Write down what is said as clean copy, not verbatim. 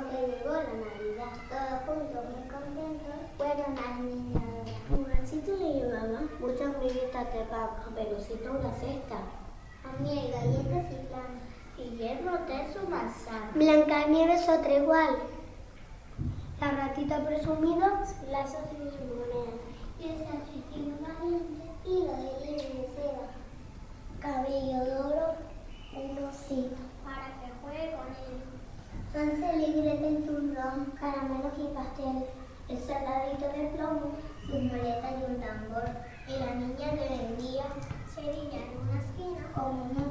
porque llegó la Navidad. Todos juntos, muy contentos, fueron al niñadero. Un gancito le llevaba muchas amiguitas de papa, Pelucito una cesta. A miel, galletas y flan. Guillermo de su manzana. Blancanieves otra igual. La ratita presumida, lazos y monedas. Y el salchichino valiente, hilo de lino de seda. Cabello de oro, un osito, para que juegue con él. Hansel y Gretel turrón, caramelos y pastel. El soldadito de plomo, sus muletas y un tambor. Y la niña que vendía cerilla en una esquina como un